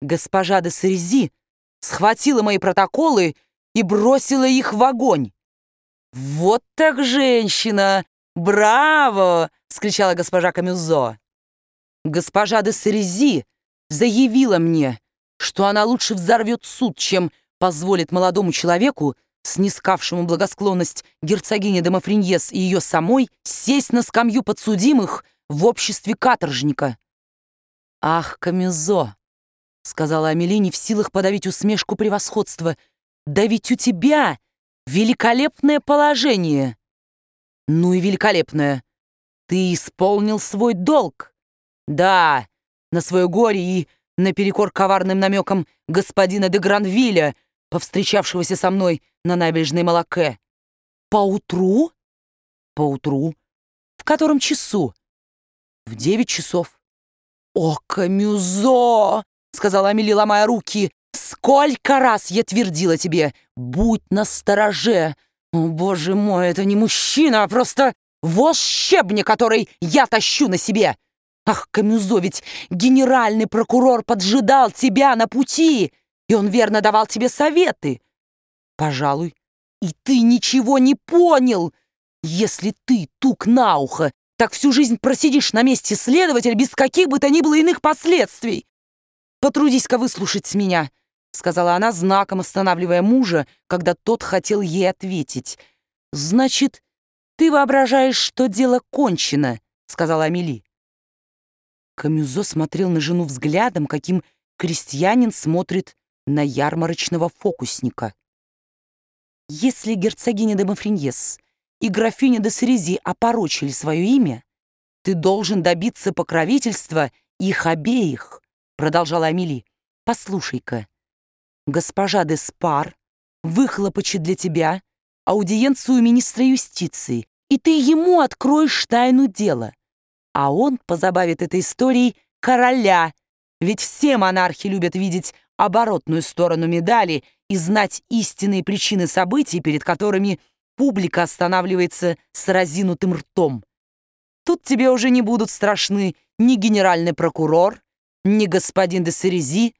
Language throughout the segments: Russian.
Госпожа де Сарези схватила мои протоколы и бросила их в огонь. «Вот так женщина! Браво!» — вскричала госпожа Камюзо. Госпожа де Сарези заявила мне, что она лучше взорвет суд, чем позволит молодому человеку, снискавшему благосклонность герцогини де Мафриньес и ее самой, сесть на скамью подсудимых в обществе каторжника. «Ах, Камюзо!» — сказала Амели, не в силах подавить усмешку превосходства. «Да ведь у тебя великолепное положение!» «Ну и великолепное! Ты исполнил свой долг!» «Да, на свое горе и наперекор коварным намекам господина де Гранвилля, повстречавшегося со мной на набережной Малакэ». «Поутру?» «Поутру. В котором часу?» «В 9 часов». «О, Камюзо!» — сказала Амели, ломая руки. «Сколько раз я твердила тебе, будь настороже! О, боже мой, это не мужчина, а просто воз щебня, который я тащу на себе! Ах, Камюзо, ведь генеральный прокурор поджидал тебя на пути, и он верно давал тебе советы. Пожалуй, и ты ничего не понял. Если ты тук на ухо, так всю жизнь просидишь на месте следователя без каких бы то ни было иных последствий. Потрудись-ка выслушать меня», — сказала она, знаком останавливая мужа, когда тот хотел ей ответить. «Значит, ты воображаешь, что дело кончено», — сказала Амели. Камюзо смотрел на жену взглядом, каким крестьянин смотрит на ярмарочного фокусника. «Если герцогиня де Мафриньес и графиня де Сарези опорочили свое имя, ты должен добиться покровительства их обеих», — продолжала Амели. «Послушай-ка, госпожа де Спар выхлопочет для тебя аудиенцию министра юстиции, и ты ему откроешь тайну дела, а он позабавит этой историей короля, ведь все монархи любят видеть оборотную сторону медали и знать истинные причины событий, перед которыми публика останавливается с разинутым ртом. Тут тебе уже не будут страшны ни генеральный прокурор, ни господин де Сарези.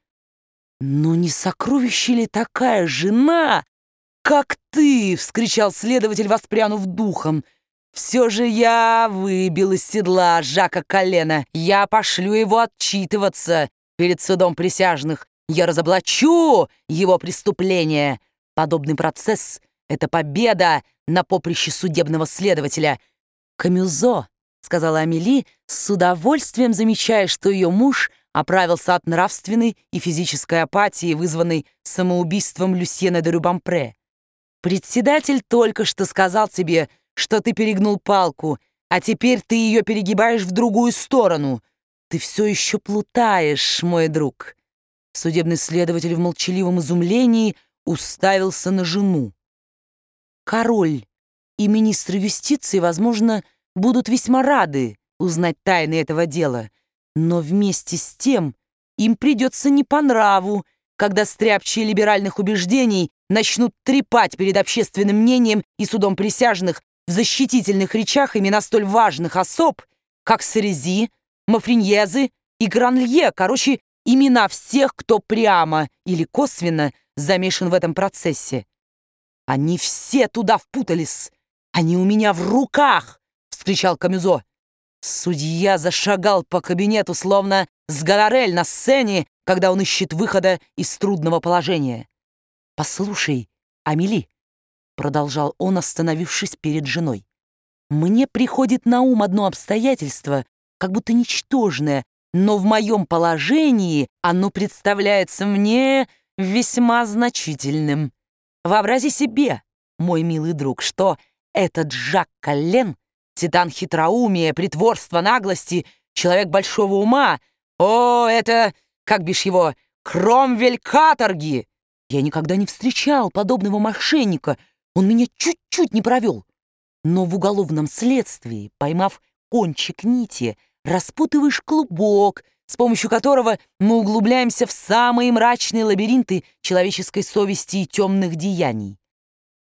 Но не сокровище ли такая жена, как ты?» — вскричал следователь, воспрянув духом. «Все же я выбил из седла Жака Коллена. Я пошлю его отчитываться перед судом присяжных. Я разоблачу его преступление. Подобный процесс — это победа на поприще судебного следователя». «Камюзо», — сказала Амели, с удовольствием замечая, что ее муж оправился от нравственной и физической апатии, вызванной самоубийством Люсьена де Рюбампре. «Председатель только что сказал тебе, что ты перегнул палку, а теперь ты ее перегибаешь в другую сторону. Ты все еще плутаешь, мой друг». Судебный следователь в молчаливом изумлении уставился на жену. «Король и министр юстиции, возможно, будут весьма рады узнать тайны этого дела, но вместе с тем им придется не по нраву, когда стряпчие либеральных убеждений начнут трепать перед общественным мнением и судом присяжных в защитительных речах имена столь важных особ, как Сарези, Мафриньезы и Гранлье, короче, имена всех, кто прямо или косвенно замешан в этом процессе. Они все туда впутались. Они у меня в руках!» — вскричал Камюзо. Судья зашагал по кабинету, словно с Ганорель на сцене, когда он ищет выхода из трудного положения. «Послушай, Амели», — продолжал он, остановившись перед женой, «мне приходит на ум одно обстоятельство, как будто ничтожное, но в моем положении оно представляется мне весьма значительным. Вообрази себе, мой милый друг, что этот Жак Коллен — титан хитроумия, притворства, наглости, человек большого ума. О, это, как бишь его, Кромвель каторги! Я никогда не встречал подобного мошенника, он меня чуть-чуть не провел. Но в уголовном следствии, поймав кончик нити, распутываешь клубок, с помощью которого мы углубляемся в самые мрачные лабиринты человеческой совести и темных деяний.